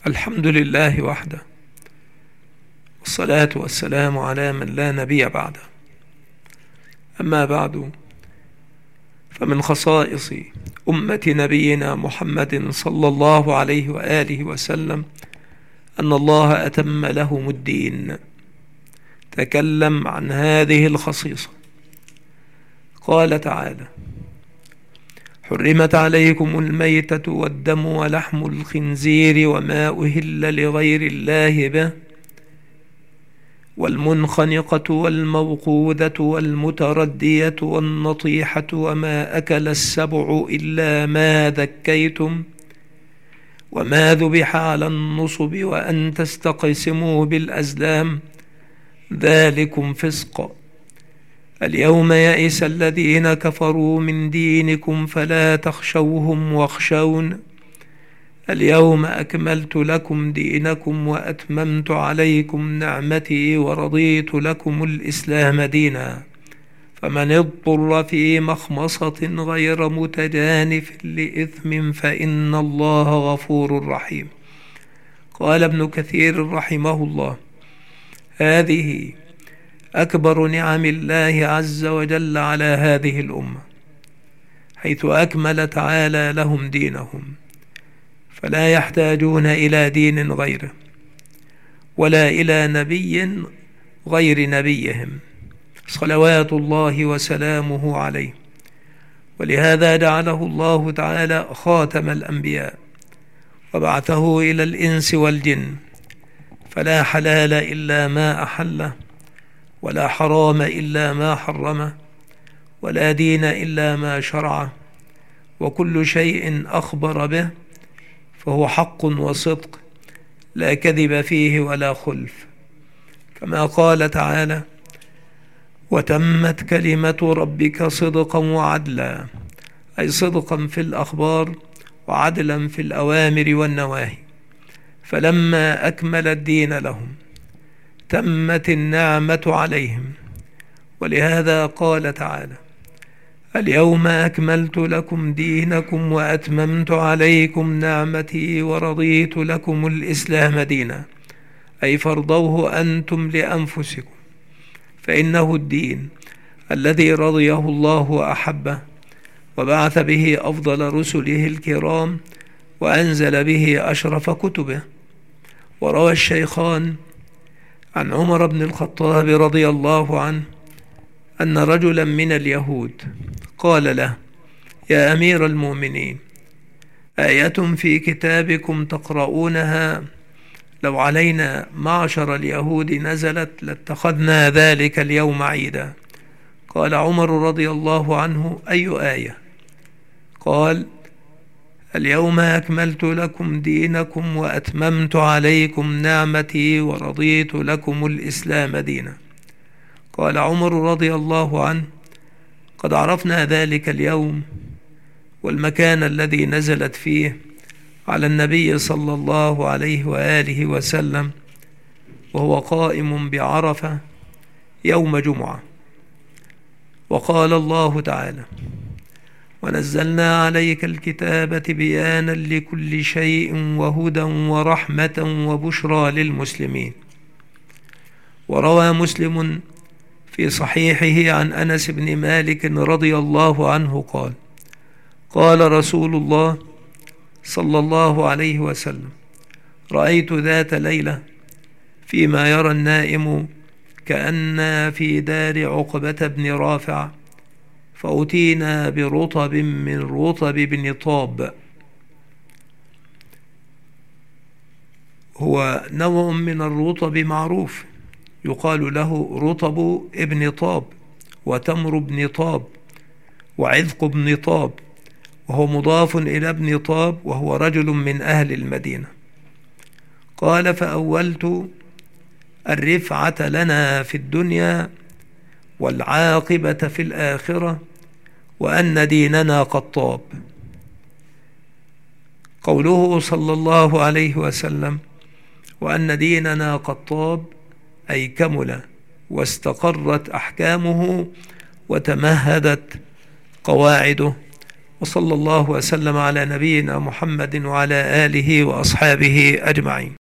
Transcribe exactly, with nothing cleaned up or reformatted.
الحمد لله وحده، والصلاة والسلام على من لا نبي بعده. أما بعد، فمن خصائص أمة نبينا محمد صلى الله عليه وآله وسلم أن الله أتم لهم الدين. تكلم عن هذه الخصيصة، قال تعالى: حرمت عليكم الميتة والدم ولحم الخنزير وما أهل لغير الله به والمنخنقة والموقوذة والمتردية والنطيحة وما أكل السبع إلا ما ذكيتم وما ذبح على النصب وأن تستقسموا بالأزلام، ذلكم فسق. اليوم يئس الذين كفروا من دينكم فلا تخشوهم واخشون. اليوم أكملت لكم دينكم وأتممت عليكم نعمتي ورضيت لكم الإسلام دينا، فمن اضطر في مخمصة غير متجانف لإثم فإن الله غفور رحيم. قال ابن كثير رحمه الله: هذه أكبر نعم الله عز وجل على هذه الأمة، حيث أكمل تعالى لهم دينهم، فلا يحتاجون إلى دين غيره ولا إلى نبي غير نبيهم صلوات الله وسلامه عليه. ولهذا جعله الله تعالى خاتم الأنبياء وبعثه إلى الإنس والجن، فلا حلال إلا ما أحله، ولا حرام إلا ما حرمه، ولا دين إلا ما شرعه، وكل شيء أخبر به فهو حق وصدق، لا كذب فيه ولا خلف، كما قال تعالى: وتمت كلمة ربك صدقا وعدلا، أي صدقا في الأخبار وعدلا في الأوامر والنواهي. فلما أكمل الدين لهم تمت النعمة عليهم، ولهذا قال تعالى: اليوم أكملت لكم دينكم وأتممت عليكم نعمتي ورضيت لكم الإسلام دينا، أي فرضوه أنتم لأنفسكم، فإنه الدين الذي رضيه الله وأحبه وبعث به أفضل رسله الكرام وأنزل به أشرف كتبه. وروى الشيخان عن عمر بن الخطاب رضي الله عنه أن رجلا من اليهود قال له: يا أمير المؤمنين، آية في كتابكم تقرؤونها لو علينا معشر اليهود نزلت لاتخذنا ذلك اليوم عيدا. قال عمر رضي الله عنه: أي آية؟ قال: اليوم أكملت لكم دينكم وأتممت عليكم نعمتي ورضيت لكم الإسلام دينا. قال عمر رضي الله عنه: قد عرفنا ذلك اليوم والمكان الذي نزلت فيه على النبي صلى الله عليه وآله وسلم، وهو قائم بعرفة يوم جمعة. وقال الله تعالى: ونزلنا عليك الكتاب بيانا لكل شيء وهدى ورحمة وبشرى للمسلمين. وروى مسلم في صحيحه عن أنس بن مالك رضي الله عنه قال: قال رسول الله صلى الله عليه وسلم: رأيت ذات ليلة فيما يرى النائم كأن في دار عقبة بن رافع، فأتينا برطب من رطب بن طاب، هو نوع من الرطب معروف يقال له رطب ابن طاب وتمر بن طاب وعذق بن طاب، وهو مضاف إلى ابن طاب وهو رجل من أهل المدينة. قال: فأولت الرفعة لنا في الدنيا والعاقبة في الآخرة وأن ديننا قد طاب. قوله صلى الله عليه وسلم وأن ديننا قد طاب أي كمل واستقرت أحكامه وتمهدت قواعده وصلى الله وسلم على نبينا محمد وعلى آله وأصحابه أجمعين.